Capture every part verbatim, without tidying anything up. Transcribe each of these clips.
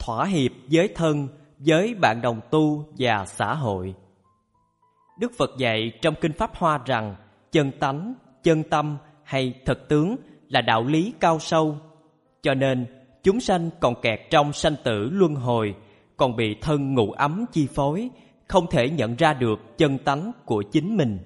thỏa hiệp với thân, với bạn đồng tu và xã hội. Đức Phật dạy trong Kinh Pháp Hoa rằng chân tánh, chân tâm hay thực tướng là đạo lý cao sâu. Cho nên chúng sanh còn kẹt trong sanh tử luân hồi, còn bị thân ngũ ấm chi phối, không thể nhận ra được chân tánh của chính mình.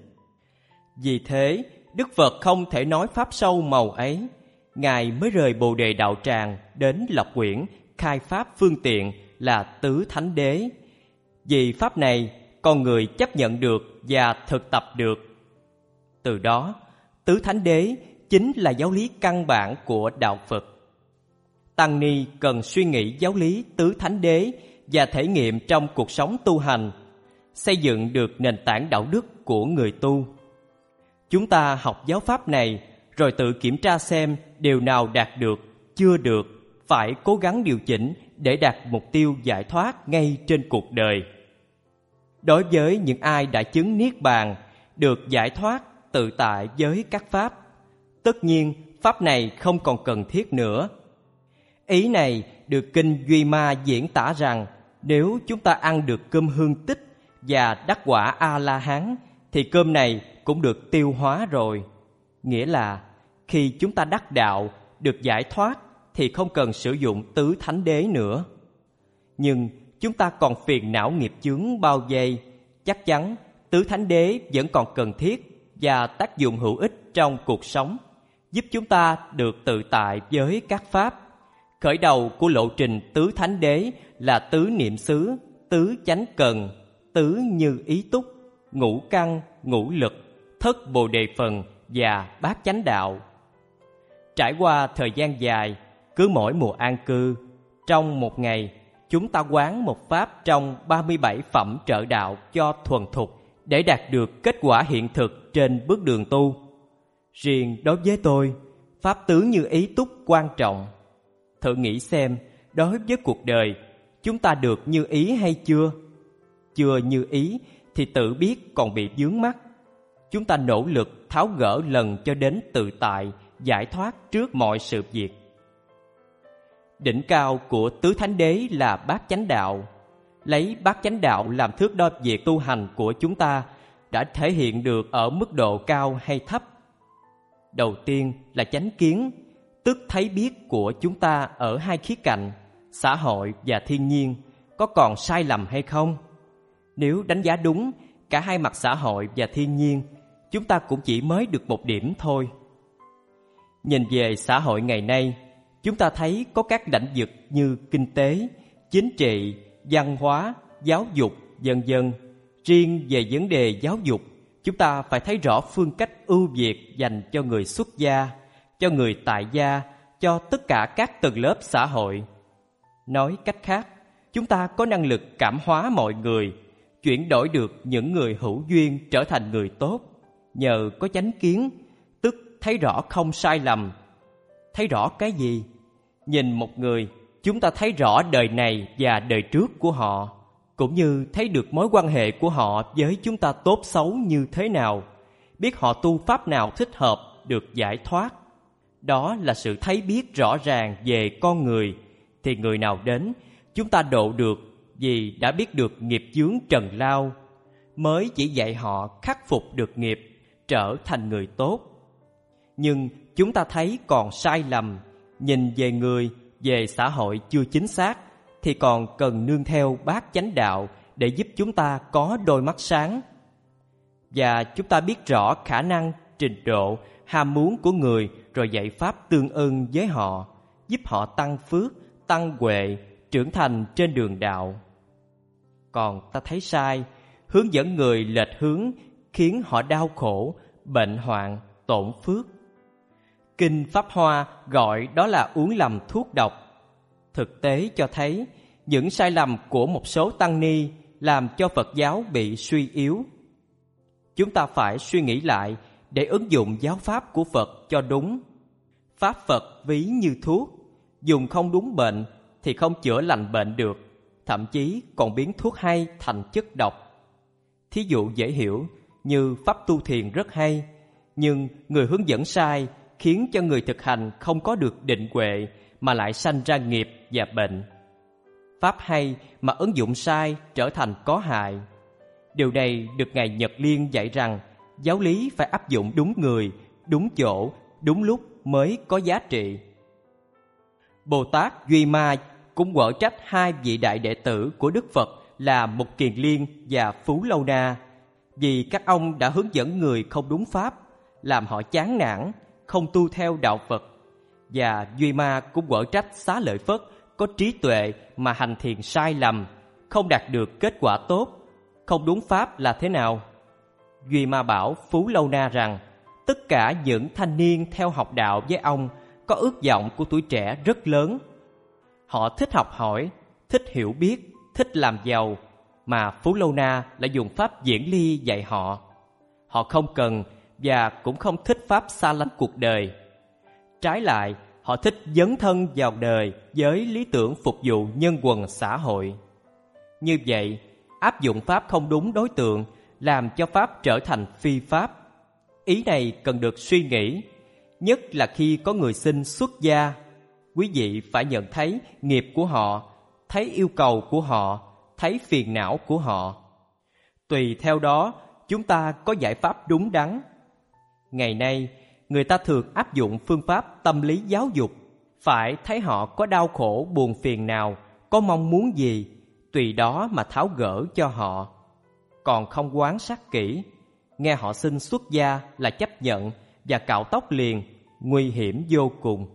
Vì thế, Đức Phật không thể nói pháp sâu màu ấy. Ngài mới rời Bồ Đề Đạo Tràng đến Lộc Quyển khai pháp phương tiện là Tứ Thánh Đế. Vì pháp này, con người chấp nhận được và thực tập được. Từ đó, Tứ Thánh Đế chính là giáo lý căn bản của Đạo Phật. Tăng ni cần suy nghĩ giáo lý Tứ Thánh Đế và thể nghiệm trong cuộc sống tu hành, xây dựng được nền tảng đạo đức của người tu. Chúng ta học giáo pháp này rồi tự kiểm tra xem điều nào đạt được, chưa được, phải cố gắng điều chỉnh để đạt mục tiêu giải thoát ngay trên cuộc đời. Đối với những ai đã chứng Niết Bàn, được giải thoát tự tại với các pháp, tất nhiên pháp này không còn cần thiết nữa. Ý này được Kinh Duy Ma diễn tả rằng nếu chúng ta ăn được cơm hương tích và đắc quả A-la-hán thì cơm này cũng được tiêu hóa rồi. Nghĩa là khi chúng ta đắc đạo, được giải thoát thì không cần sử dụng Tứ Thánh Đế nữa. Nhưng chúng ta còn phiền não nghiệp chướng bao vây, chắc chắn Tứ Thánh Đế vẫn còn cần thiết và tác dụng hữu ích trong cuộc sống, giúp chúng ta được tự tại với các pháp. Khởi đầu của lộ trình Tứ Thánh Đế là tứ niệm xứ, tứ chánh cần, tứ như ý túc, ngũ căn, ngũ lực, thất bồ đề phần và bát chánh đạo. Trải qua thời gian dài, cứ mỗi mùa an cư, trong một ngày, chúng ta quán một pháp trong ba mươi bảy phẩm trợ đạo cho thuần thục để đạt được kết quả hiện thực trên bước đường tu. Riêng đối với tôi, pháp tứ như ý túc quan trọng. Thử nghĩ xem, đối với cuộc đời, chúng ta được như ý hay chưa? Chưa như ý thì tự biết còn bị vướng mắc. Chúng ta nỗ lực tháo gỡ lần cho đến tự tại, giải thoát trước mọi sự việc. Đỉnh cao của Tứ Thánh Đế là bát chánh đạo. Lấy bát chánh đạo làm thước đo việc tu hành của chúng ta đã thể hiện được ở mức độ cao hay thấp. Đầu tiên là chánh kiến, tức thấy biết của chúng ta ở hai khía cạnh, xã hội và thiên nhiên, có còn sai lầm hay không? Nếu đánh giá đúng cả hai mặt xã hội và thiên nhiên, chúng ta cũng chỉ mới được một điểm thôi. Nhìn về xã hội ngày nay, chúng ta thấy có các lĩnh vực như kinh tế, chính trị, văn hóa, giáo dục, vân vân. Riêng về vấn đề giáo dục, chúng ta phải thấy rõ phương cách ưu việt dành cho người xuất gia, cho người tại gia, cho tất cả các tầng lớp xã hội. Nói cách khác, chúng ta có năng lực cảm hóa mọi người, chuyển đổi được những người hữu duyên trở thành người tốt, nhờ có chánh kiến, tức thấy rõ không sai lầm. Thấy rõ cái gì? Nhìn một người, chúng ta thấy rõ đời này và đời trước của họ, cũng như thấy được mối quan hệ của họ với chúng ta tốt xấu như thế nào, biết họ tu pháp nào thích hợp được giải thoát. Đó là sự thấy biết rõ ràng về con người, thì người nào đến, chúng ta độ được vì đã biết được nghiệp chướng trần lao, mới chỉ dạy họ khắc phục được nghiệp, trở thành người tốt. Nhưng chúng ta thấy còn sai lầm, nhìn về người, về xã hội chưa chính xác, thì còn cần nương theo bát chánh đạo để giúp chúng ta có đôi mắt sáng. Và chúng ta biết rõ khả năng, trình độ, ham muốn của người, rồi dạy pháp tương ưng với họ, giúp họ tăng phước, tăng huệ, trưởng thành trên đường đạo. Còn ta thấy sai, hướng dẫn người lệch hướng, khiến họ đau khổ, bệnh hoạn, tổn phước. Kinh Pháp Hoa gọi đó là uống lầm thuốc độc. Thực tế cho thấy, những sai lầm của một số tăng ni làm cho Phật giáo bị suy yếu. Chúng ta phải suy nghĩ lại để ứng dụng giáo pháp của Phật cho đúng. Pháp Phật ví như thuốc, dùng không đúng bệnh thì không chữa lành bệnh được, thậm chí còn biến thuốc hay thành chất độc. Thí dụ dễ hiểu như pháp tu thiền rất hay, nhưng người hướng dẫn sai khiến cho người thực hành không có được định huệ mà lại sanh ra nghiệp và bệnh. pháp hay mà ứng dụng sai trở thành có hại. Điều này được Ngài Nhật Liên dạy rằng giáo lý phải áp dụng đúng người, đúng chỗ, đúng lúc mới có giá trị. Bồ Tát Duy Ma cũng quở trách hai vị đại đệ tử của Đức Phật là Mục Kiền Liên và Phú Lâu Na vì các ông đã hướng dẫn người không đúng pháp, làm họ chán nản, không tu theo đạo Phật. Và Duy Ma cũng quở trách Xá Lợi Phất có trí tuệ mà hành thiền sai lầm, không đạt được kết quả tốt. Không đúng pháp là thế nào? Duy Ma bảo Phú Lâu Na rằng tất cả những thanh niên theo học đạo với ông có ước vọng của tuổi trẻ rất lớn. Họ thích học hỏi, thích hiểu biết, thích làm giàu, mà Phú Lâu Na lại dùng pháp diễn ly dạy họ. Họ không cần và cũng không thích pháp xa lánh cuộc đời. Trái lại, họ thích dấn thân vào đời với lý tưởng phục vụ nhân quần xã hội. Như vậy, áp dụng pháp không đúng đối tượng làm cho pháp trở thành phi pháp. Ý này cần được suy nghĩ, nhất là khi có người xin xuất gia. Quý vị phải nhận thấy nghiệp của họ, thấy yêu cầu của họ, thấy phiền não của họ. Tùy theo đó, chúng ta có giải pháp đúng đắn. Ngày nay, người ta thường áp dụng phương pháp tâm lý giáo dục, phải thấy họ có đau khổ buồn phiền nào, có mong muốn gì, tùy đó mà tháo gỡ cho họ. Còn không quan sát kỹ, nghe họ xin xuất gia là chấp nhận và cạo tóc liền, nguy hiểm vô cùng.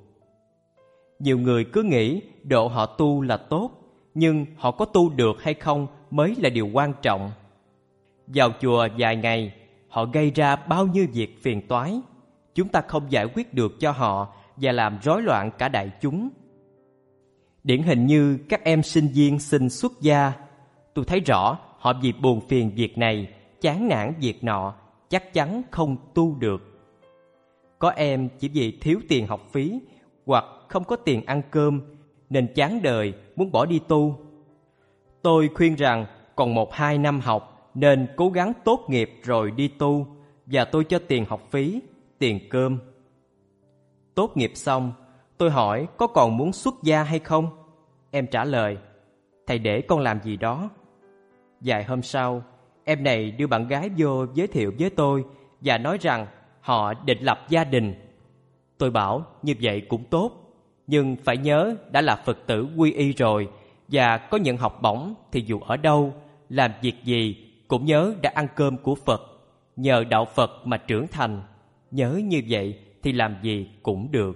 Nhiều người cứ nghĩ độ họ tu là tốt, nhưng họ có tu được hay không mới là điều quan trọng. Vào chùa vài ngày, họ gây ra bao nhiêu việc phiền toái. Chúng ta không giải quyết được cho họ và làm rối loạn cả đại chúng. Điển hình như các em sinh viên xin xuất gia, tôi thấy rõ họ vì buồn phiền việc này, chán nản việc nọ, chắc chắn không tu được. Có em chỉ vì thiếu tiền học phí hoặc không có tiền ăn cơm nên chán đời muốn bỏ đi tu. Tôi khuyên rằng còn một hai năm học nên cố gắng tốt nghiệp rồi đi tu, và tôi cho tiền học phí, tiền cơm. Tốt nghiệp xong, tôi hỏi có còn muốn xuất gia hay không? Em trả lời, thầy để con làm gì đó. Vài hôm sau, em này đưa bạn gái vô giới thiệu với tôi và nói rằng họ định lập gia đình. Tôi bảo như vậy cũng tốt, nhưng phải nhớ đã là Phật tử quy y rồi và có nhận học bổng thì dù ở đâu, làm việc gì cũng nhớ đã ăn cơm của Phật, nhờ đạo Phật mà trưởng thành. Nhớ như vậy thì làm gì cũng được.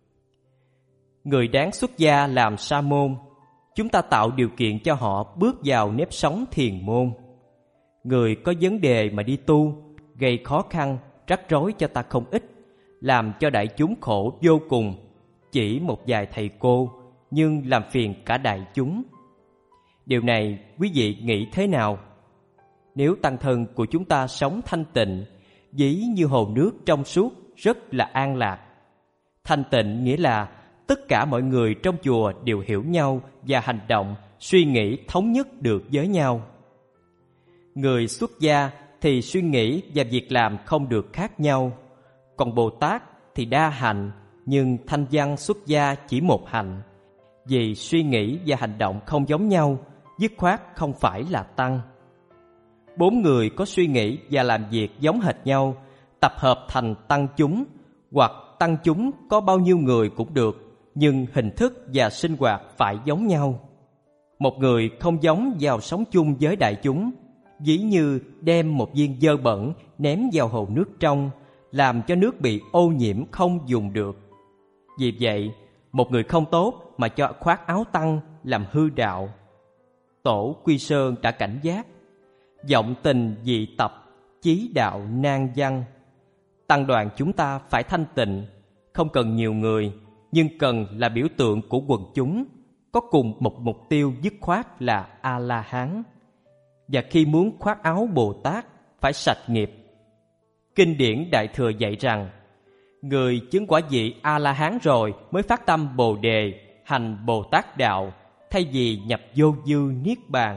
Người đáng xuất gia làm sa môn, chúng ta tạo điều kiện cho họ bước vào nếp sống thiền môn. Người có vấn đề mà đi tu, gây khó khăn, rắc rối cho ta không ít, làm cho đại chúng khổ vô cùng. Chỉ một vài thầy cô, nhưng làm phiền cả đại chúng. Điều này quý vị nghĩ thế nào? Nếu tăng thân của chúng ta sống thanh tịnh, ví như hồ nước trong suốt, rất là an lạc. Thanh tịnh nghĩa là tất cả mọi người trong chùa đều hiểu nhau và hành động, suy nghĩ thống nhất được với nhau. Người xuất gia thì suy nghĩ và việc làm không được khác nhau. Còn Bồ Tát thì đa hạnh, nhưng thanh văn xuất gia chỉ một hạnh. Vì suy nghĩ và hành động không giống nhau, dứt khoát không phải là tăng. Bốn người có suy nghĩ và làm việc giống hệt nhau, tập hợp thành tăng chúng, hoặc tăng chúng có bao nhiêu người cũng được, nhưng hình thức và sinh hoạt phải giống nhau. Một người không giống vào sống chung với đại chúng, ví như đem một viên dơ bẩn ném vào hồ nước trong, làm cho nước bị ô nhiễm không dùng được. Vì vậy, một người không tốt mà cho khoác áo tăng làm hư đạo. Tổ Quy Sơn đã cảnh giác, vọng tình dị tập, chí đạo nan văn. Tăng đoàn chúng ta phải thanh tịnh, không cần nhiều người, nhưng cần là biểu tượng của quần chúng, có cùng một mục tiêu dứt khoát là A-la-hán. Và khi muốn khoác áo Bồ Tát, phải sạch nghiệp. Kinh điển Đại Thừa dạy rằng, người chứng quả vị A-la-hán rồi mới phát tâm Bồ Đề, hành Bồ Tát đạo, thay vì nhập vô dư niết bàn.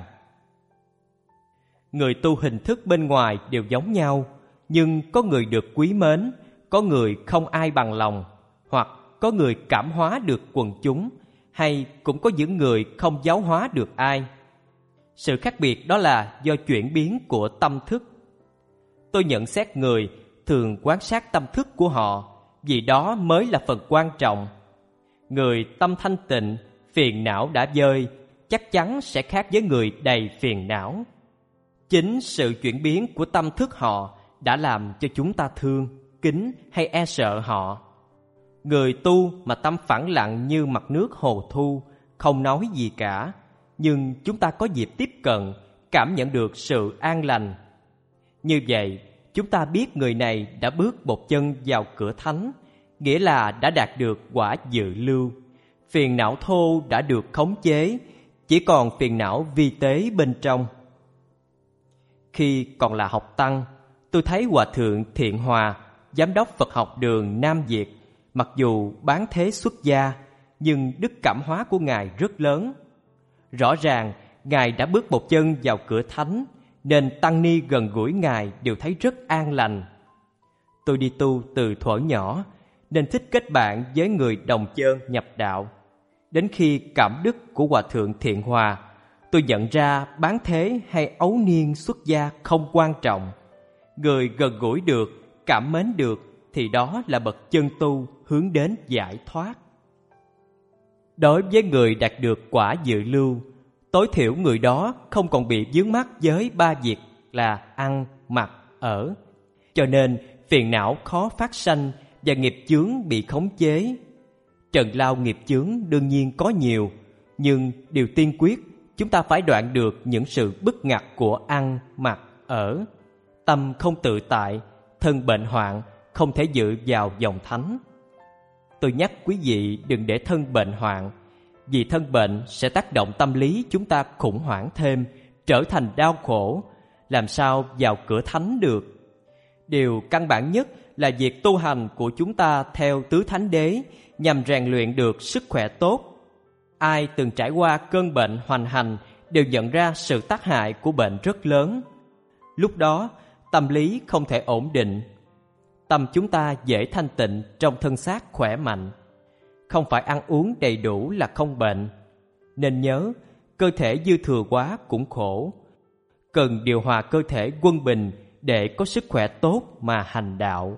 Người tu hình thức bên ngoài đều giống nhau, nhưng có người được quý mến, có người không ai bằng lòng, hoặc có người cảm hóa được quần chúng, hay cũng có những người không giáo hóa được ai. Sự khác biệt đó là do chuyển biến của tâm thức. Tôi nhận xét người thường quan sát tâm thức của họ, vì đó mới là phần quan trọng. Người tâm thanh tịnh, phiền não đã vơi, chắc chắn sẽ khác với người đầy phiền não. Chính sự chuyển biến của tâm thức họ đã làm cho chúng ta thương, kính hay e sợ họ. Người tu mà tâm phẳng lặng như mặt nước hồ thu, không nói gì cả, nhưng chúng ta có dịp tiếp cận, cảm nhận được sự an lành. Như vậy, chúng ta biết người này đã bước một chân vào cửa thánh, nghĩa là đã đạt được quả dự lưu. Phiền não thô đã được khống chế, chỉ còn phiền não vi tế bên trong. Khi còn là học tăng, tôi thấy Hòa Thượng Thiện Hòa, Giám đốc Phật học đường Nam Việt, mặc dù bán thế xuất gia, nhưng đức cảm hóa của Ngài rất lớn. Rõ ràng, Ngài đã bước một chân vào cửa thánh, nên tăng ni gần gũi Ngài đều thấy rất an lành. Tôi đi tu từ thuở nhỏ, nên thích kết bạn với người đồng chơn nhập đạo. Đến khi cảm đức của Hòa Thượng Thiện Hòa, tôi nhận ra bán thế hay ấu niên xuất gia không quan trọng. Người gần gũi được, cảm mến được thì đó là bậc chân tu hướng đến giải thoát. Đối với người đạt được quả dự lưu, tối thiểu người đó không còn bị vướng mắc với ba việc là ăn, mặc, ở. Cho nên phiền não khó phát sanh và nghiệp chướng bị khống chế. Trần lao nghiệp chướng đương nhiên có nhiều, nhưng điều tiên quyết chúng ta phải đoạn được những sự bức ngặt của ăn, mặc, ở. Tâm không tự tại, thân bệnh hoạn, không thể dự vào dòng thánh. Tôi nhắc quý vị đừng để thân bệnh hoạn, vì thân bệnh sẽ tác động tâm lý chúng ta khủng hoảng thêm, trở thành đau khổ, làm sao vào cửa thánh được. Điều căn bản nhất là việc tu hành của chúng ta theo tứ thánh đế nhằm rèn luyện được sức khỏe tốt. Ai từng trải qua cơn bệnh hoành hành đều nhận ra sự tác hại của bệnh rất lớn. Lúc đó, tâm lý không thể ổn định. Tâm chúng ta dễ thanh tịnh trong thân xác khỏe mạnh. Không phải ăn uống đầy đủ là không bệnh. Nên nhớ, cơ thể dư thừa quá cũng khổ. Cần điều hòa cơ thể quân bình để có sức khỏe tốt mà hành đạo.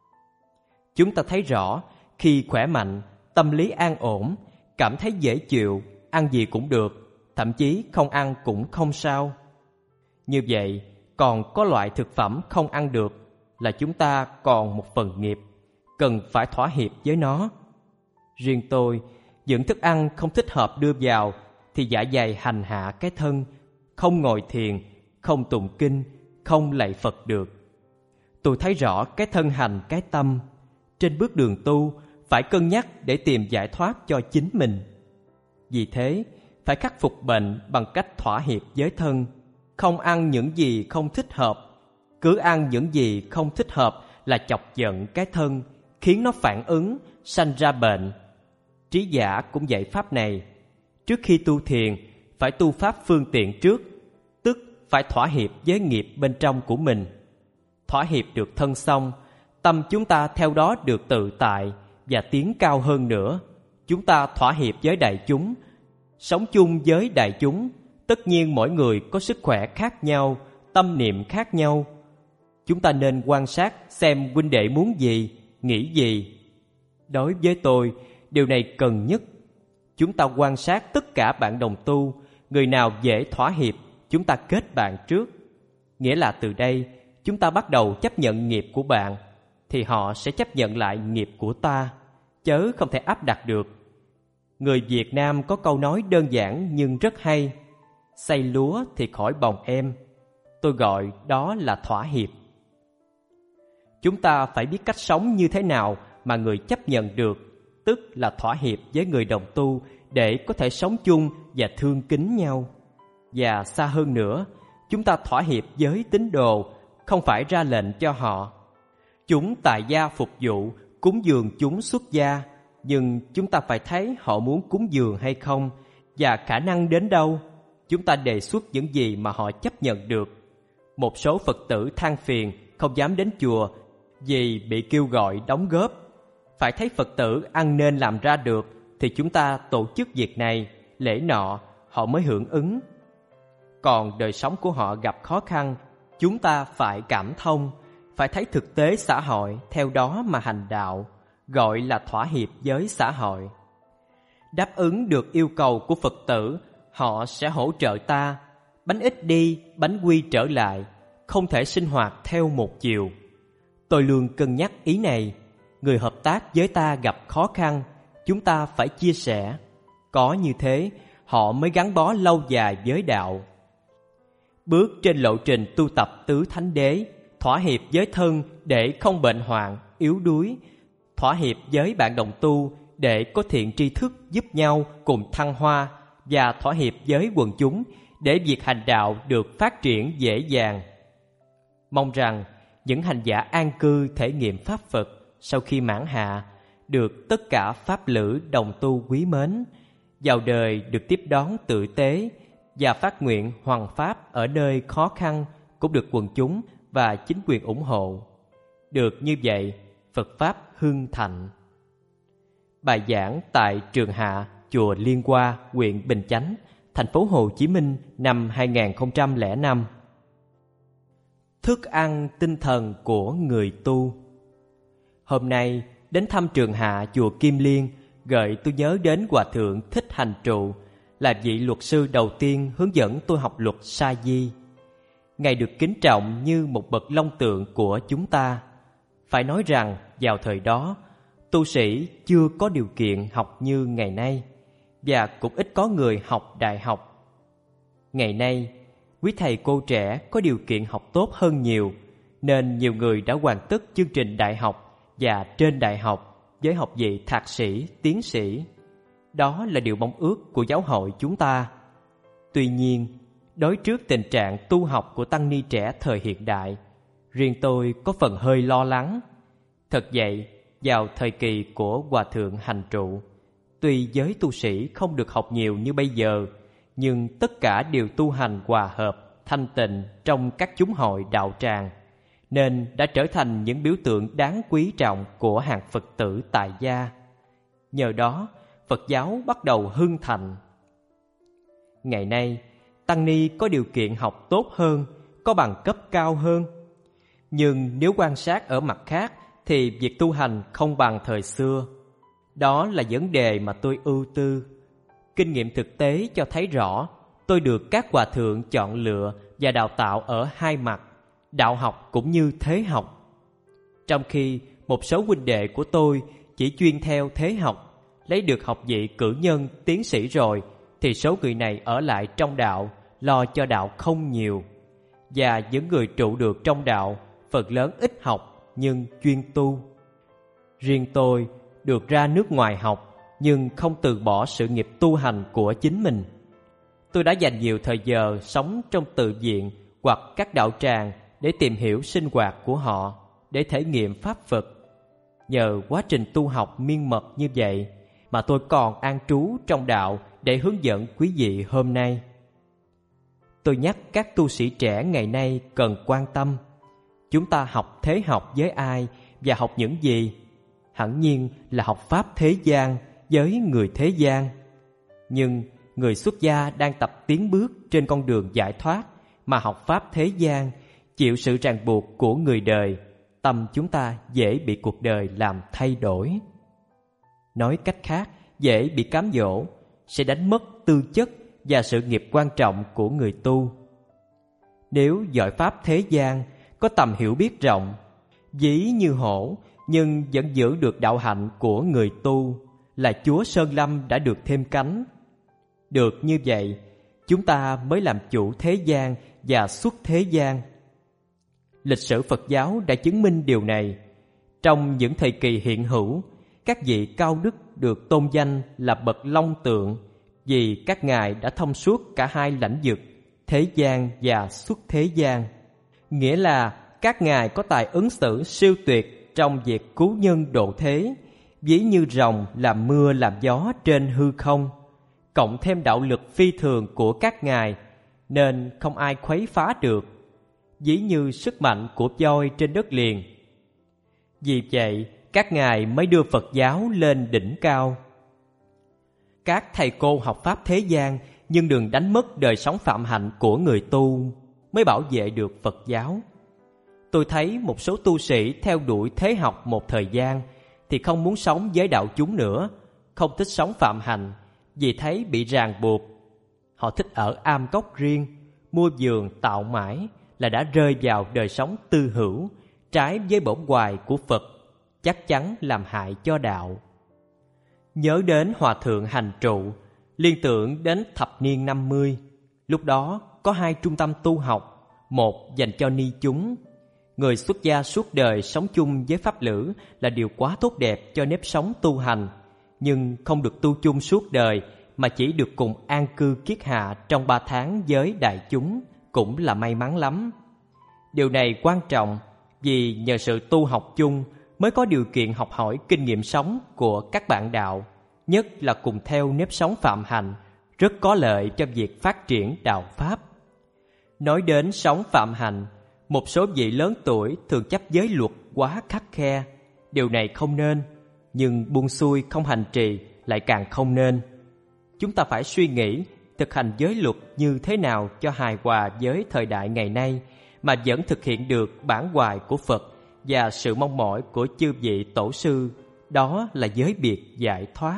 Chúng ta thấy rõ, khi khỏe mạnh, tâm lý an ổn, cảm thấy dễ chịu, ăn gì cũng được, thậm chí không ăn cũng không sao. Như vậy, còn có loại thực phẩm không ăn được là chúng ta còn một phần nghiệp, cần phải thỏa hiệp với nó. Riêng tôi, những thức ăn không thích hợp đưa vào thì dạ dày hành hạ cái thân, không ngồi thiền, không tụng kinh, không lạy Phật được. Tôi thấy rõ cái thân hành cái tâm. Trên bước đường tu, phải cân nhắc để tìm giải thoát cho chính mình. Vì thế, phải khắc phục bệnh bằng cách thỏa hiệp với thân, không ăn những gì không thích hợp. Cứ ăn những gì không thích hợp là chọc giận cái thân, khiến nó phản ứng, sanh ra bệnh. Trí giả cũng dạy pháp này. Trước khi tu thiền, phải tu pháp phương tiện trước, tức phải thỏa hiệp với nghiệp bên trong của mình. Thỏa hiệp được thân xong, tâm chúng ta theo đó được tự tại và tiến cao hơn nữa. Chúng ta thỏa hiệp với đại chúng, sống chung với đại chúng. Tất nhiên mỗi người có sức khỏe khác nhau, tâm niệm khác nhau. Chúng ta nên quan sát xem huynh đệ muốn gì, nghĩ gì. Đối với tôi, điều này cần nhất. Chúng ta quan sát tất cả bạn đồng tu, người nào dễ thỏa hiệp, chúng ta kết bạn trước. Nghĩa là từ đây, chúng ta bắt đầu chấp nhận nghiệp của bạn, thì họ sẽ chấp nhận lại nghiệp của ta, chớ không thể áp đặt được. Người Việt Nam có câu nói đơn giản nhưng rất hay: xay lúa thì khỏi bòng em. Tôi gọi đó là thỏa hiệp. Chúng ta phải biết cách sống như thế nào mà người chấp nhận được, tức là thỏa hiệp với người đồng tu để có thể sống chung và thương kính nhau. Và xa hơn nữa, chúng ta thỏa hiệp với tín đồ, không phải ra lệnh cho họ. Chúng tại gia phục vụ, cúng dường chúng xuất gia, nhưng chúng ta phải thấy họ muốn cúng dường hay không và khả năng đến đâu. Chúng ta đề xuất những gì mà họ chấp nhận được. Một số Phật tử than phiền không dám đến chùa vì bị kêu gọi đóng góp. Phải thấy Phật tử ăn nên làm ra được thì chúng ta tổ chức việc này, lễ nọ, họ mới hưởng ứng. Còn đời sống của họ gặp khó khăn, chúng ta phải cảm thông, phải thấy thực tế xã hội, theo đó mà hành đạo, gọi là thỏa hiệp với xã hội. Đáp ứng được yêu cầu của Phật tử, họ sẽ hỗ trợ ta, bánh ít đi, bánh quy trở lại, không thể sinh hoạt theo một chiều. Tôi luôn cân nhắc ý này, người hợp tác với ta gặp khó khăn, chúng ta phải chia sẻ. Có như thế, họ mới gắn bó lâu dài với đạo. Bước trên lộ trình tu tập tứ thánh đế, thỏa hiệp với thân để không bệnh hoạn, yếu đuối, thỏa hiệp với bạn đồng tu để có thiện tri thức giúp nhau cùng thăng hoa, và thỏa hiệp với quần chúng để việc hành đạo được phát triển dễ dàng. Mong rằng những hành giả an cư thể nghiệm Pháp Phật sau khi mãn hạ, được tất cả Pháp lữ đồng tu quý mến, vào đời được tiếp đón tử tế, và phát nguyện hoằng Pháp ở nơi khó khăn cũng được quần chúng và chính quyền ủng hộ. Được như vậy, Phật Pháp hưng thịnh. Bài giảng tại Trường Hạ, chùa Liên Hoa, huyện Bình Chánh, thành phố Hồ Chí Minh năm hai nghìn không trăm lẻ năm. Thức ăn tinh thần của người tu. Hôm nay đến thăm Trường Hạ chùa Kim Liên, gợi tôi nhớ đến Hòa Thượng Thích Hành Trụ, là vị luật sư đầu tiên hướng dẫn tôi học luật sa di. Ngài được kính trọng như một bậc long tượng của chúng ta. Phải nói rằng vào thời đó, tu sĩ chưa có điều kiện học như ngày nay, và cũng ít có người học đại học. Ngày nay, quý thầy cô trẻ có điều kiện học tốt hơn nhiều, nên nhiều người đã hoàn tất chương trình đại học và trên đại học với học vị thạc sĩ, tiến sĩ. Đó là điều mong ước của giáo hội chúng ta. Tuy nhiên, đối trước tình trạng tu học của tăng ni trẻ thời hiện đại, riêng tôi có phần hơi lo lắng. Thật vậy, vào thời kỳ của Hòa Thượng Hành Trụ, tuy giới tu sĩ không được học nhiều như bây giờ, nhưng tất cả đều tu hành hòa hợp, thanh tịnh trong các chúng hội đạo tràng, nên đã trở thành những biểu tượng đáng quý trọng của hàng Phật tử tại gia. Nhờ đó, Phật giáo bắt đầu hưng thịnh. Ngày nay, tăng ni có điều kiện học tốt hơn, có bằng cấp cao hơn. Nhưng nếu quan sát ở mặt khác, thì việc tu hành không bằng thời xưa. Đó là vấn đề mà tôi ưu tư. Kinh nghiệm thực tế cho thấy rõ, tôi được các hòa thượng chọn lựa và đào tạo ở hai mặt, đạo học cũng như thế học. Trong khi một số huynh đệ của tôi chỉ chuyên theo thế học, lấy được học vị cử nhân, tiến sĩ rồi, thì số người này ở lại trong đạo, lo cho đạo không nhiều. Và những người trụ được trong đạo, phần lớn ít học nhưng chuyên tu. Riêng tôi được ra nước ngoài học, nhưng không từ bỏ sự nghiệp tu hành của chính mình. Tôi đã dành nhiều thời giờ sống trong tự viện hoặc các đạo tràng để tìm hiểu sinh hoạt của họ, để thể nghiệm Pháp Phật. Nhờ quá trình tu học miên mật như vậy mà tôi còn an trú trong đạo để hướng dẫn quý vị hôm nay. Tôi nhắc các tu sĩ trẻ ngày nay cần quan tâm. Chúng ta học thế học với ai và học những gì? Hẳn nhiên là học Pháp thế gian với người thế gian. Nhưng người xuất gia đang tập tiến bước trên con đường giải thoát mà học Pháp thế gian, chịu sự ràng buộc của người đời, tâm chúng ta dễ bị cuộc đời làm thay đổi. Nói cách khác, dễ bị cám dỗ, sẽ đánh mất tư chất và sự nghiệp quan trọng của người tu. Nếu giỏi Pháp thế gian, có tầm hiểu biết rộng, ví như hổ, nhưng vẫn giữ được đạo hạnh của người tu, là Chúa Sơn Lâm đã được thêm cánh. Được như vậy, chúng ta mới làm chủ thế gian và xuất thế gian. Lịch sử Phật giáo đã chứng minh điều này. Trong những thời kỳ hiện hữu, các vị cao đức được tôn danh là bậc long tượng vì các ngài đã thông suốt cả hai lãnh vực, thế gian và xuất thế gian. Nghĩa là các ngài có tài ứng xử siêu tuyệt trong việc cứu nhân độ thế, ví như rồng làm mưa làm gió trên hư không, cộng thêm đạo lực phi thường của các ngài nên không ai khuấy phá được, ví như sức mạnh của voi trên đất liền. Vì vậy, các ngài mới đưa Phật giáo lên đỉnh cao. Các thầy cô học pháp thế gian, nhưng đừng đánh mất đời sống phạm hạnh của người tu mới bảo vệ được Phật giáo. Tôi thấy một số tu sĩ theo đuổi thế học một thời gian thì không muốn sống với đạo chúng nữa, không thích sống phạm hạnh vì thấy bị ràng buộc. Họ thích ở am cốc riêng, mua vườn tạo mãi là đã rơi vào đời sống tư hữu, trái với bổn hoài của Phật, chắc chắn làm hại cho đạo. Nhớ đến Hòa Thượng Hành Trụ, liên tưởng đến thập niên năm mươi. Lúc đó có hai trung tâm tu học, một dành cho ni chúng. Người xuất gia suốt đời sống chung với pháp lữ là điều quá tốt đẹp cho nếp sống tu hành, nhưng không được tu chung suốt đời mà chỉ được cùng an cư kiết hạ trong ba tháng với đại chúng cũng là may mắn lắm. Điều này quan trọng vì nhờ sự tu học chung mới có điều kiện học hỏi kinh nghiệm sống của các bạn đạo, nhất là cùng theo nếp sống phạm hạnh, rất có lợi cho việc phát triển đạo Pháp. Nói đến sống phạm hạnh, một số vị lớn tuổi thường chấp giới luật quá khắt khe. Điều này không nên, nhưng buông xuôi không hành trì lại càng không nên. Chúng ta phải suy nghĩ thực hành giới luật như thế nào cho hài hòa với thời đại ngày nay mà vẫn thực hiện được bản hoài của Phật và sự mong mỏi của chư vị tổ sư, đó là giới biệt giải thoát.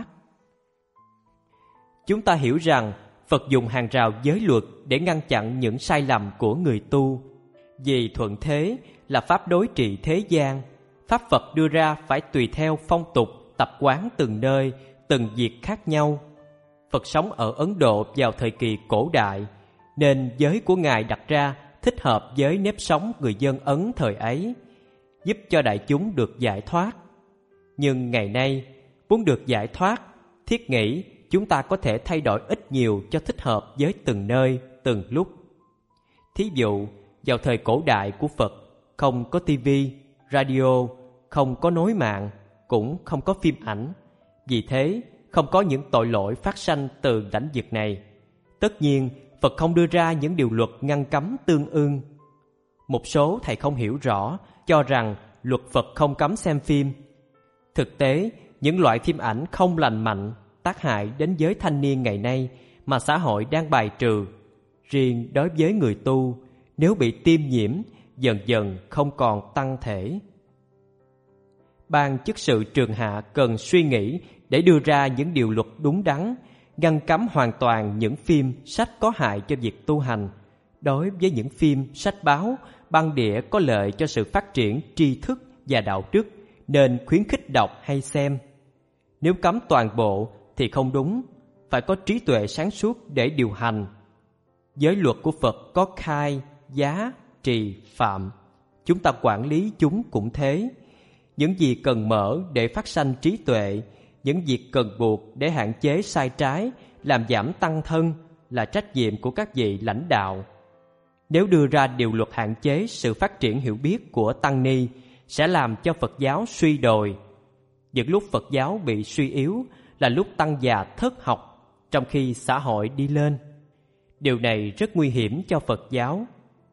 Chúng ta hiểu rằng Phật dùng hàng rào giới luật để ngăn chặn những sai lầm của người tu. Vì thuận thế là pháp đối trị thế gian, pháp Phật đưa ra phải tùy theo phong tục, tập quán từng nơi, từng việc khác nhau. Phật sống ở Ấn Độ vào thời kỳ cổ đại, nên giới của Ngài đặt ra thích hợp với nếp sống người dân Ấn thời ấy, giúp cho đại chúng được giải thoát. Nhưng ngày nay, muốn được giải thoát, thiết nghĩ chúng ta có thể thay đổi ít nhiều cho thích hợp với từng nơi, từng lúc. Thí dụ, vào thời cổ đại của Phật, không có tivi, radio, không có nối mạng, cũng không có phim ảnh. Vì thế, không có những tội lỗi phát sanh từ lãnh vực này. Tất nhiên, Phật không đưa ra những điều luật ngăn cấm tương ưng. Một số thầy không hiểu rõ, cho rằng luật Phật không cấm xem phim. Thực tế, những loại phim ảnh không lành mạnh, tác hại đến giới thanh niên ngày nay mà xã hội đang bài trừ. Riêng đối với người tu, nếu bị tiêm nhiễm, dần dần không còn tăng thể. Ban chức sự trường hạ cần suy nghĩ để đưa ra những điều luật đúng đắn, ngăn cấm hoàn toàn những phim, sách có hại cho việc tu hành. Đối với những phim, sách báo, băng đĩa có lợi cho sự phát triển tri thức và đạo đức, nên khuyến khích đọc hay xem. Nếu cấm toàn bộ thì không đúng, phải có trí tuệ sáng suốt để điều hành. Giới luật của Phật có khai, giá, trì, phạm. Chúng ta quản lý chúng cũng thế. Những gì cần mở để phát sanh trí tuệ, những việc cần buộc để hạn chế sai trái, làm giảm tăng thân là trách nhiệm của các vị lãnh đạo. Nếu đưa ra điều luật hạn chế sự phát triển hiểu biết của tăng ni, sẽ làm cho Phật giáo suy đồi. Những lúc Phật giáo bị suy yếu là lúc tăng già thất học, trong khi xã hội đi lên. Điều này rất nguy hiểm cho Phật giáo.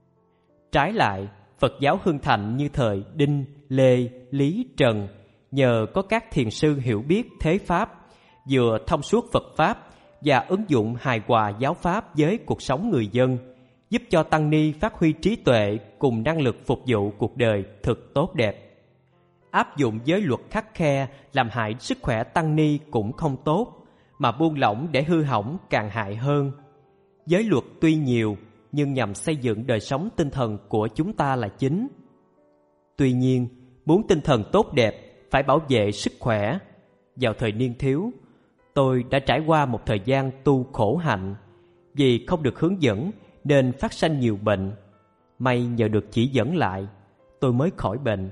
Trái lại, Phật giáo hưng thịnh như thời Đinh, Lê, Lý, Trần, nhờ có các thiền sư hiểu biết thế Pháp, vừa thông suốt Phật Pháp và ứng dụng hài hòa giáo Pháp với cuộc sống người dân, giúp cho tăng ni phát huy trí tuệ cùng năng lực phục vụ cuộc đời thật tốt đẹp. Áp dụng giới luật khắt khe làm hại sức khỏe tăng ni cũng không tốt, mà buông lỏng để hư hỏng càng hại hơn. Giới luật tuy nhiều, nhưng nhằm xây dựng đời sống tinh thần của chúng ta là chính. Tuy nhiên, muốn tinh thần tốt đẹp, phải bảo vệ sức khỏe. Vào thời niên thiếu, tôi đã trải qua một thời gian tu khổ hạnh. Vì không được hướng dẫn nên phát sanh nhiều bệnh. May nhờ được chỉ dẫn lại, tôi mới khỏi bệnh.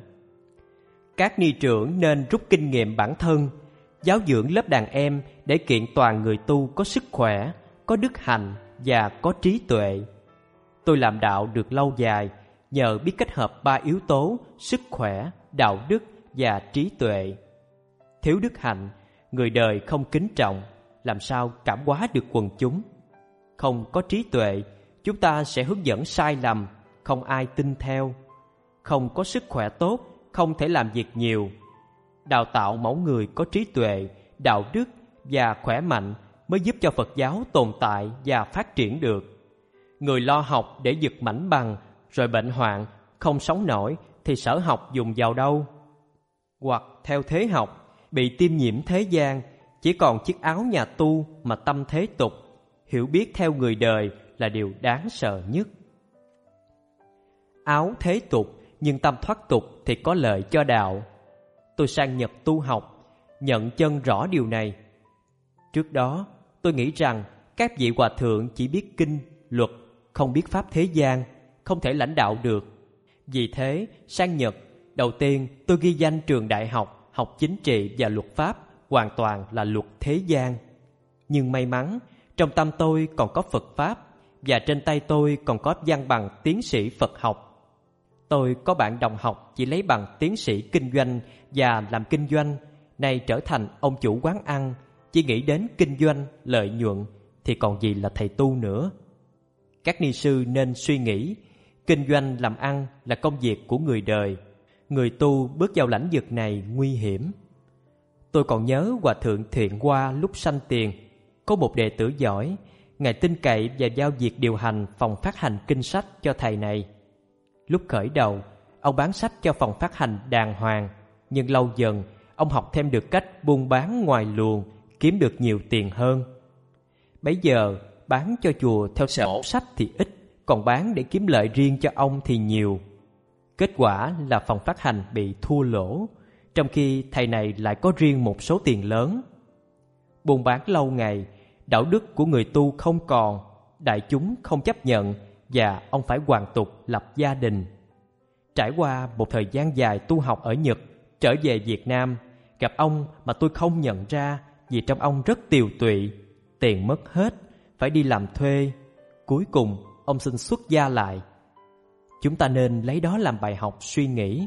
Các ni trưởng nên rút kinh nghiệm bản thân, giáo dưỡng lớp đàn em để kiện toàn người tu có sức khỏe, có đức hạnh và có trí tuệ. Tôi làm đạo được lâu dài nhờ biết kết hợp ba yếu tố sức khỏe, đạo đức và trí tuệ. Thiếu đức hạnh, người đời không kính trọng, làm sao cảm hóa được quần chúng. Không có trí tuệ, chúng ta sẽ hướng dẫn sai lầm, không ai tin theo. Không có sức khỏe tốt, không thể làm việc nhiều. Đào tạo mẫu người có trí tuệ, đạo đức và khỏe mạnh mới giúp cho Phật giáo tồn tại và phát triển được. Người lo học để giật mảnh bằng, rồi bệnh hoạn, không sống nổi thì sở học dùng vào đâu? Hoặc theo thế học, bị tiêm nhiễm thế gian, chỉ còn chiếc áo nhà tu mà tâm thế tục, hiểu biết theo người đời là điều đáng sợ nhất. Áo thế tục nhưng tâm thoát tục thì có lợi cho đạo. Tôi sang Nhật tu học, nhận chân rõ điều này. Trước đó, tôi nghĩ rằng các vị hòa thượng chỉ biết kinh, luật, không biết pháp thế gian, không thể lãnh đạo được. Vì thế, sang Nhật, đầu tiên tôi ghi danh trường đại học, học chính trị và luật pháp, hoàn toàn là luật thế gian. Nhưng may mắn, trong tâm tôi còn có Phật Pháp, và trên tay tôi còn có văn bằng tiến sĩ Phật học. Tôi có bạn đồng học chỉ lấy bằng tiến sĩ kinh doanh và làm kinh doanh, nay trở thành ông chủ quán ăn, chỉ nghĩ đến kinh doanh, lợi nhuận, thì còn gì là thầy tu nữa. Các ni sư nên suy nghĩ, kinh doanh làm ăn là công việc của người đời. Người tu bước vào lãnh vực này nguy hiểm. Tôi còn nhớ Hòa thượng Thiện Hoa lúc sanh tiền, có một đệ tử giỏi, ngài tin cậy và giao việc điều hành phòng phát hành kinh sách cho thầy này. Lúc khởi đầu, ông bán sách cho phòng phát hành đàng hoàng, nhưng lâu dần, ông học thêm được cách buôn bán ngoài luồng, kiếm được nhiều tiền hơn. Bấy giờ, bán cho chùa theo sổ sách thì ít, còn bán để kiếm lợi riêng cho ông thì nhiều. Kết quả là phòng phát hành bị thua lỗ, trong khi thầy này lại có riêng một số tiền lớn. Buôn bán lâu ngày, đạo đức của người tu không còn, đại chúng không chấp nhận, và ông phải hoàn tục lập gia đình. Trải qua một thời gian dài tu học ở Nhật, trở về Việt Nam, gặp ông mà tôi không nhận ra vì trong ông rất tiều tụy, tiền mất hết, phải đi làm thuê. Cuối cùng, ông xin xuất gia lại. Chúng ta nên lấy đó làm bài học suy nghĩ.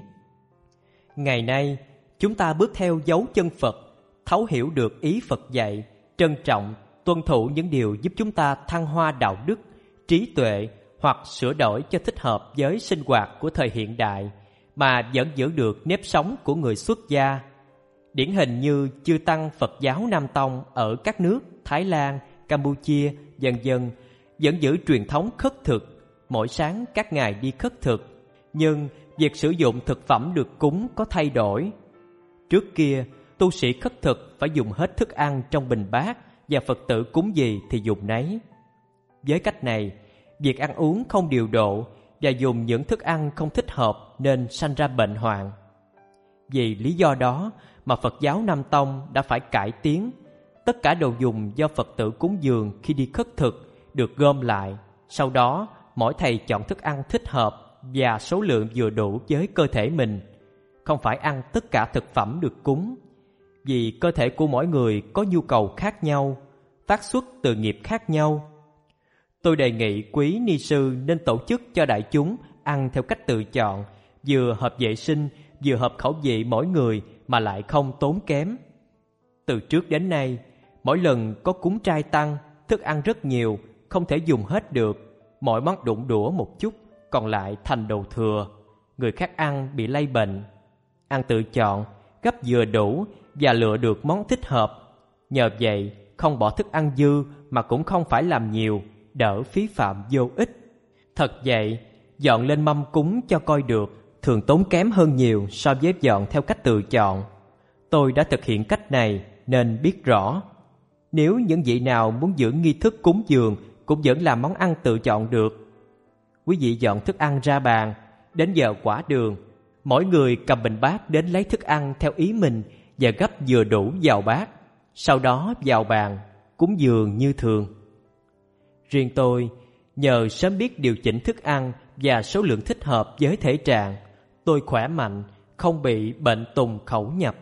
Ngày nay, chúng ta bước theo dấu chân Phật, thấu hiểu được ý Phật dạy, trân trọng, tuân thủ những điều giúp chúng ta thăng hoa đạo đức, trí tuệ, hoặc sửa đổi cho thích hợp với sinh hoạt của thời hiện đại, mà vẫn giữ được nếp sống của người xuất gia. Điển hình như chư tăng Phật giáo Nam Tông ở các nước Thái Lan, Campuchia, vân vân vẫn giữ truyền thống khất thực, mỗi sáng các ngài đi khất thực. Nhưng việc sử dụng thực phẩm được cúng có thay đổi. Trước kia, tu sĩ khất thực phải dùng hết thức ăn trong bình bát, và Phật tử cúng gì thì dùng nấy. Với cách này, việc ăn uống không điều độ và dùng những thức ăn không thích hợp nên sanh ra bệnh hoạn. Vì lý do đó mà Phật giáo Nam Tông đã phải cải tiến. Tất cả đồ dùng do Phật tử cúng dường khi đi khất thực được gom lại. Sau đó, mỗi thầy chọn thức ăn thích hợp và số lượng vừa đủ với cơ thể mình. Không phải ăn tất cả thực phẩm được cúng. Vì cơ thể của mỗi người có nhu cầu khác nhau, phát xuất từ nghiệp khác nhau. Tôi đề nghị quý ni sư nên tổ chức cho đại chúng ăn theo cách tự chọn, vừa hợp vệ sinh, vừa hợp khẩu vị mỗi người mà lại không tốn kém. Từ trước đến nay, mỗi lần có cúng trai tăng, thức ăn rất nhiều, không thể dùng hết được. Mỗi món đụng đũa một chút, còn lại thành đồ thừa. Người khác ăn bị lây bệnh. Ăn tự chọn, gấp vừa đủ và lựa được món thích hợp. Nhờ vậy, không bỏ thức ăn dư mà cũng không phải làm nhiều, đỡ phí phạm vô ích. Thật vậy, dọn lên mâm cúng cho coi được thường tốn kém hơn nhiều so với dọn theo cách tự chọn. Tôi đã thực hiện cách này nên biết rõ. Nếu những vị nào muốn giữ nghi thức cúng dường cũng vẫn làm món ăn tự chọn được. Quý vị dọn thức ăn ra bàn, đến giờ quả đường, mỗi người cầm bình bát đến lấy thức ăn theo ý mình và gấp vừa đủ vào bát, sau đó vào bàn, cúng dường như thường. Riêng tôi, nhờ sớm biết điều chỉnh thức ăn và số lượng thích hợp với thể trạng, tôi khỏe mạnh, không bị bệnh tùng khẩu nhập.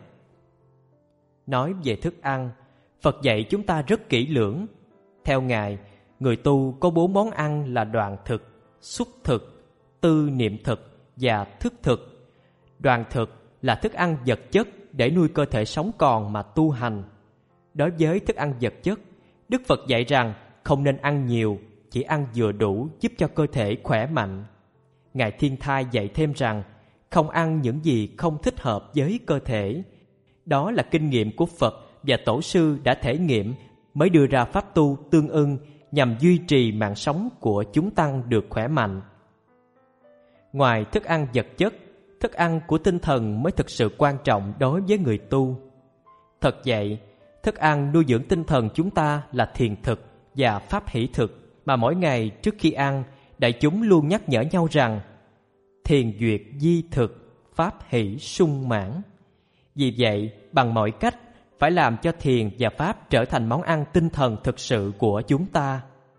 Nói về thức ăn, Phật dạy chúng ta rất kỹ lưỡng. Theo Ngài, người tu có bốn món ăn là đoạn thực, xúc thực, tư niệm thực và thức thực. Đoạn thực là thức ăn vật chất để nuôi cơ thể sống còn mà tu hành. Đối với thức ăn vật chất, Đức Phật dạy rằng không nên ăn nhiều, chỉ ăn vừa đủ giúp cho cơ thể khỏe mạnh. Ngài Thiên Thai dạy thêm rằng không ăn những gì không thích hợp với cơ thể. Đó là kinh nghiệm của Phật và Tổ sư đã thể nghiệm mới đưa ra pháp tu tương ưng nhằm duy trì mạng sống của chúng tăng được khỏe mạnh. Ngoài thức ăn vật chất, thức ăn của tinh thần mới thực sự quan trọng đối với người tu. Thật vậy, thức ăn nuôi dưỡng tinh thần chúng ta là thiền thực và pháp hỷ thực mà mỗi ngày trước khi ăn, đại chúng luôn nhắc nhở nhau rằng thiền duyệt di thực, pháp hỷ sung mãn. Vì vậy, bằng mọi cách, phải làm cho thiền và pháp trở thành món ăn tinh thần thực sự của chúng ta.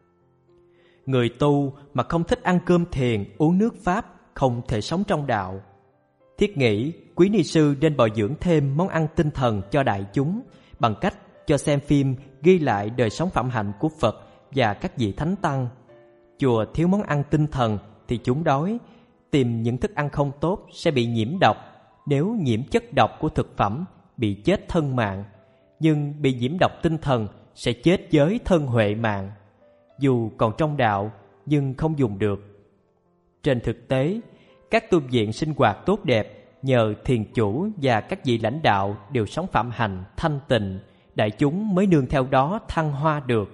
Người tu mà không thích ăn cơm thiền, uống nước pháp, không thể sống trong đạo. Thiết nghĩ, quý ni sư nên bồi dưỡng thêm món ăn tinh thần cho đại chúng bằng cách cho xem phim ghi lại đời sống phạm hạnh của Phật và các vị thánh tăng. Chùa thiếu món ăn tinh thần thì chúng đói, tìm những thức ăn không tốt sẽ bị nhiễm độc. Nếu nhiễm chất độc của thực phẩm, bị chết thân mạng, nhưng bị nhiễm độc tinh thần sẽ chết với thân huệ mạng. Dù còn trong đạo, nhưng không dùng được. Trên thực tế, các tu viện sinh hoạt tốt đẹp nhờ thiền chủ và các vị lãnh đạo đều sống phạm hạnh, thanh tịnh, đại chúng mới nương theo đó thăng hoa được.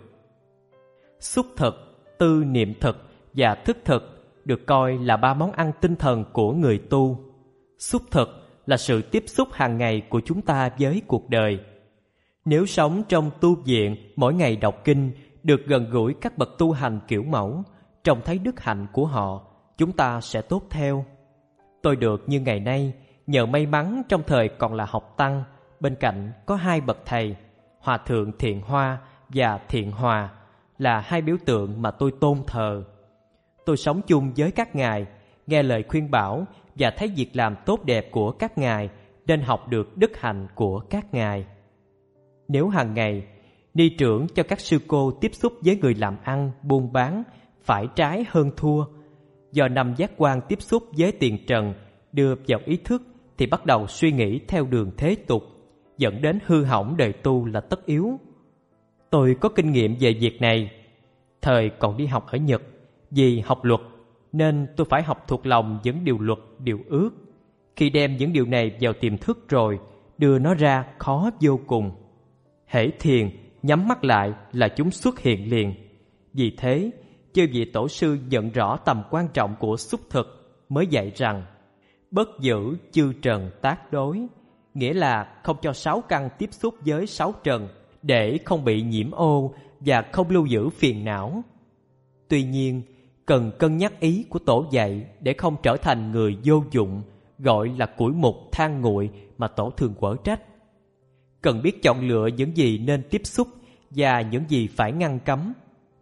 Xúc thực, tư niệm thực và thức thực được coi là ba món ăn tinh thần của người tu. Xúc thực là sự tiếp xúc hàng ngày của chúng ta với cuộc đời. Nếu sống trong tu viện, mỗi ngày đọc kinh, được gần gũi các bậc tu hành kiểu mẫu, trông thấy đức hạnh của họ, chúng ta sẽ tốt theo. Tôi được như ngày nay, nhờ may mắn trong thời còn là học tăng, bên cạnh có hai bậc thầy, Hòa thượng Thiện Hoa và Thiện Hòa, là hai biểu tượng mà tôi tôn thờ. Tôi sống chung với các ngài, nghe lời khuyên bảo và thấy việc làm tốt đẹp của các ngài, nên học được đức hạnh của các ngài. Nếu hàng ngày, ni trưởng cho các sư cô tiếp xúc với người làm ăn, buôn bán, phải trái hơn thua, do năm giác quan tiếp xúc với tiền trần đưa vào ý thức thì bắt đầu suy nghĩ theo đường thế tục, dẫn đến hư hỏng đời tu là tất yếu. Tôi có kinh nghiệm về việc này. Thời còn đi học ở Nhật, vì học luật nên tôi phải học thuộc lòng những điều luật, điều ước. Khi đem những điều này vào tiềm thức rồi, đưa nó ra khó vô cùng. Hễ thiền, nhắm mắt lại là chúng xuất hiện liền. Vì thế, chư vị tổ sư nhận rõ tầm quan trọng của xúc thực, mới dạy rằng bất giữ chư trần tác đối, nghĩa là không cho sáu căn tiếp xúc với sáu trần để không bị nhiễm ô và không lưu giữ phiền não. Tuy nhiên, cần cân nhắc ý của tổ dạy để không trở thành người vô dụng, gọi là củi mục than nguội mà tổ thường quở trách. Cần biết chọn lựa những gì nên tiếp xúc và những gì phải ngăn cấm.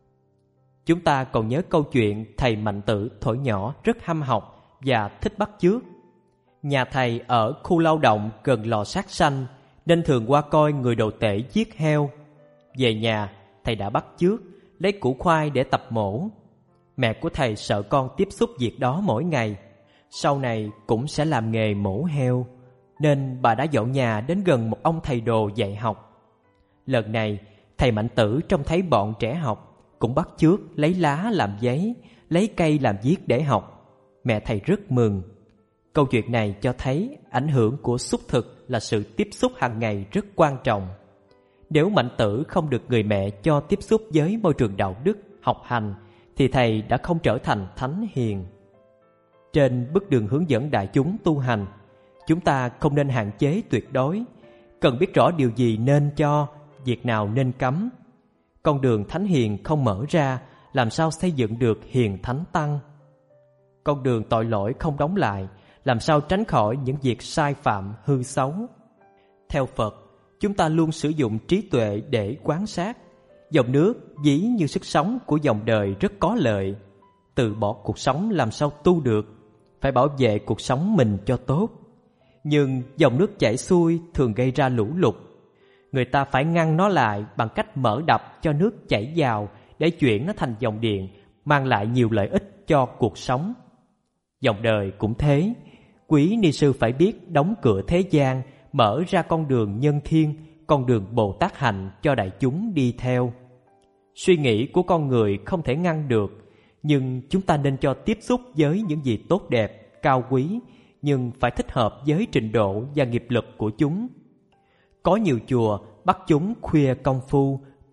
Chúng ta còn nhớ câu chuyện thầy Mạnh Tử thuở nhỏ rất hăm học và thích bắt chước. Nhà thầy ở khu lao động gần lò sát sanh nên thường qua coi người đồ tể giết heo. Về nhà, thầy đã bắt chước, lấy củ khoai để tập mổ. Mẹ của thầy sợ con tiếp xúc việc đó mỗi ngày, sau này cũng sẽ làm nghề mổ heo, nên bà đã dọn nhà đến gần một ông thầy đồ dạy học. Lần này, thầy Mạnh Tử trông thấy bọn trẻ học, cũng bắt chước lấy lá làm giấy, lấy cây làm viết để học. Mẹ thầy rất mừng. Câu chuyện này cho thấy ảnh hưởng của xúc thực là sự tiếp xúc hàng ngày rất quan trọng. Nếu Mạnh Tử không được người mẹ cho tiếp xúc với môi trường đạo đức, học hành, thì thầy đã không trở thành thánh hiền. Trên bước đường hướng dẫn đại chúng tu hành, chúng ta không nên hạn chế tuyệt đối, cần biết rõ điều gì nên cho, việc nào nên cấm. Con đường thánh hiền không mở ra, làm sao xây dựng được hiền thánh tăng? Con đường tội lỗi không đóng lại, làm sao tránh khỏi những việc sai phạm hư xấu? Theo Phật, chúng ta luôn sử dụng trí tuệ để quan sát. Dòng nước ví như sức sống của dòng đời rất có lợi. Từ bỏ cuộc sống làm sao tu được, phải bảo vệ cuộc sống mình cho tốt. Nhưng dòng nước chảy xuôi thường gây ra lũ lụt. Người ta phải ngăn nó lại bằng cách mở đập cho nước chảy vào để chuyển nó thành dòng điện, mang lại nhiều lợi ích cho cuộc sống. Dòng đời cũng thế, quý ni sư phải biết đóng cửa thế gian, mở ra con đường nhân thiên, con đường Bồ Tát hạnh cho đại chúng đi theo. Suy nghĩ của con người không thể ngăn được, nhưng chúng ta nên cho tiếp xúc với những gì tốt đẹp, cao quý, nhưng phải thích hợp với trình độ và nghiệp lực của chúng. Có nhiều chùa bắt chúng khuya công phu,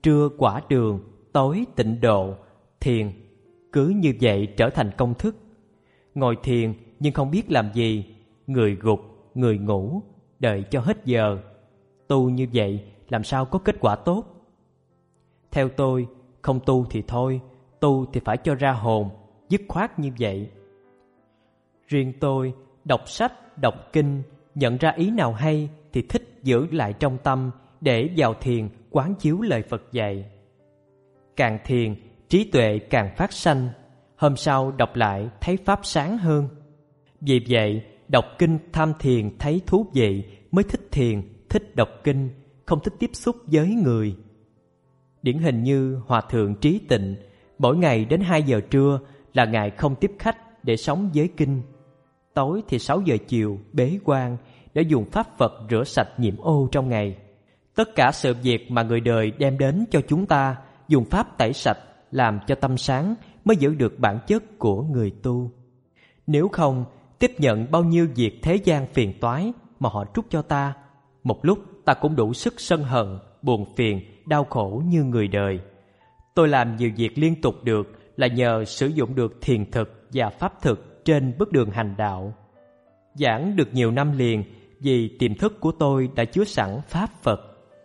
trưa quả đường, tối tịnh độ, thiền cứ như vậy trở thành công thức. Ngồi thiền nhưng không biết làm gì, người gục, người ngủ, đợi cho hết giờ. Tu như vậy làm sao có kết quả tốt? Theo tôi, không tu thì thôi, tu thì phải cho ra hồn, dứt khoát như vậy. Riêng tôi, đọc sách, đọc kinh, nhận ra ý nào hay thì thích giữ lại trong tâm để vào thiền quán chiếu lời Phật dạy. Càng thiền, trí tuệ càng phát sanh, hôm sau đọc lại thấy pháp sáng hơn. Vì vậy, đọc kinh tham thiền thấy thú vị mới thích thiền, thích đọc kinh, không thích tiếp xúc với người. Điển hình như Hòa Thượng Trí Tịnh, mỗi ngày đến hai giờ trưa là Ngài không tiếp khách để sống với kinh. Tối thì sáu giờ chiều bế quan để dùng pháp Phật rửa sạch nhiễm ô trong ngày. Tất cả sự việc mà người đời đem đến cho chúng ta, dùng pháp tẩy sạch, làm cho tâm sáng mới giữ được bản chất của người tu. Nếu không, tiếp nhận bao nhiêu việc thế gian phiền toái mà họ trút cho ta, một lúc ta cũng đủ sức sân hận, buồn phiền, đau khổ như người đời. Tôi làm nhiều việc liên tục được là nhờ sử dụng được thiền thực và pháp thực trên bước đường hành đạo. Giảng được nhiều năm liền vì tiềm thức của tôi đã chứa sẵn pháp Phật.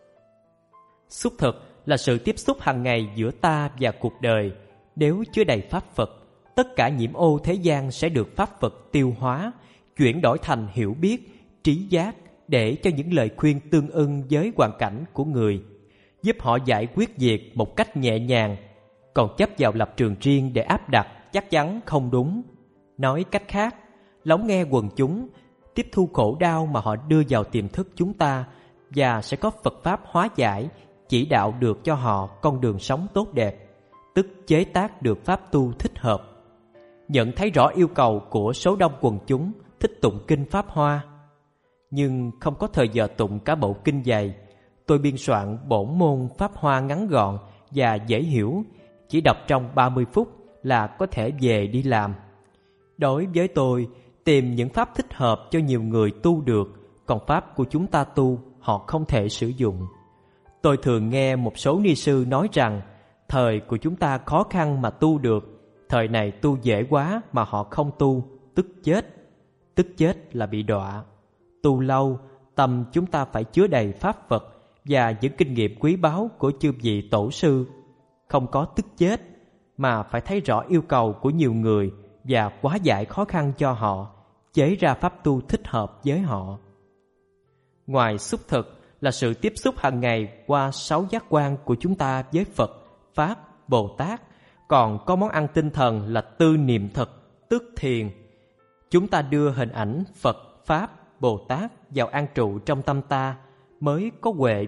Xúc thực là sự tiếp xúc hàng ngày giữa ta và cuộc đời. Nếu chứa đầy pháp Phật, tất cả nhiễm ô thế gian sẽ được pháp Phật tiêu hóa, chuyển đổi thành hiểu biết, trí giác để cho những lời khuyên tương ưng với hoàn cảnh của người, giúp họ giải quyết việc một cách nhẹ nhàng. Còn chấp vào lập trường riêng để áp đặt chắc chắn không đúng. Nói cách khác, lắng nghe quần chúng, tiếp thu khổ đau mà họ đưa vào tiềm thức chúng ta, và sẽ có Phật Pháp hóa giải, chỉ đạo được cho họ con đường sống tốt đẹp, tức chế tác được pháp tu thích hợp. Nhận thấy rõ yêu cầu của số đông quần chúng thích tụng kinh Pháp Hoa. Nhưng không có thời giờ tụng cả bộ kinh dày, tôi biên soạn bổn môn Pháp Hoa ngắn gọn và dễ hiểu, chỉ đọc trong ba mươi phút là có thể về đi làm. Đối với tôi, tìm những pháp thích hợp cho nhiều người tu được, còn pháp của chúng ta tu họ không thể sử dụng. Tôi thường nghe một số ni sư nói rằng thời của chúng ta khó khăn mà tu được, thời này tu dễ quá mà họ không tu, tức chết. Tức chết là bị đọa. Tu lâu, tâm chúng ta phải chứa đầy pháp Phật và những kinh nghiệm quý báu của chư vị tổ sư. Không có tức chết, mà phải thấy rõ yêu cầu của nhiều người và hóa giải khó khăn cho họ, chế ra pháp tu thích hợp với họ. Ngoài xúc thực là sự tiếp xúc hàng ngày qua sáu giác quan của chúng ta với Phật, Pháp, Bồ Tát, còn có món ăn tinh thần là tư niệm thực, tức thiền. Chúng ta đưa hình ảnh Phật, Pháp, Bồ Tát vào an trụ trong tâm ta mới có huệ.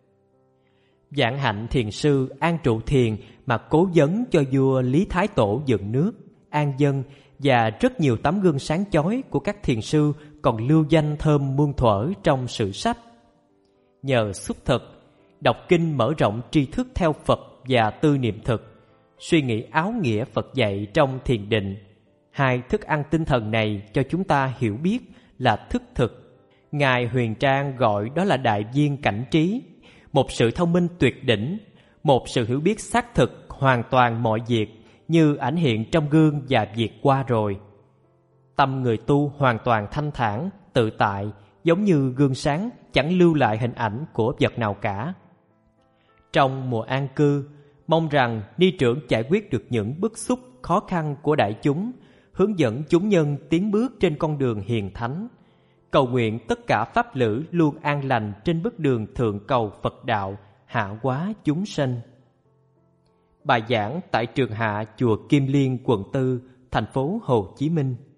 Vạn hạnh thiền sư an trụ thiền mà cố vấn cho vua Lý Thái Tổ dựng nước, an dân, và rất nhiều tấm gương sáng chói của các thiền sư còn lưu danh thơm muôn thuở trong sử sách. Nhờ xúc thực, đọc kinh mở rộng tri thức theo Phật và tư niệm thực, suy nghĩ áo nghĩa Phật dạy trong thiền định. Hai thức ăn tinh thần này cho chúng ta hiểu biết là thức thực. Ngài Huyền Trang gọi đó là đại viên cảnh trí, một sự thông minh tuyệt đỉnh, một sự hiểu biết xác thực hoàn toàn mọi việc như ảnh hiện trong gương và việc qua rồi. Tâm người tu hoàn toàn thanh thản, tự tại, giống như gương sáng chẳng lưu lại hình ảnh của vật nào cả. Trong mùa an cư, mong rằng ni trưởng giải quyết được những bức xúc khó khăn của đại chúng, hướng dẫn chúng nhân tiến bước trên con đường hiền thánh. Cầu nguyện tất cả pháp lữ luôn an lành trên bước đường thượng cầu Phật đạo, hạ hóa chúng sanh. Bài giảng tại trường hạ chùa Kim Liên, quận tư, thành phố Hồ Chí Minh.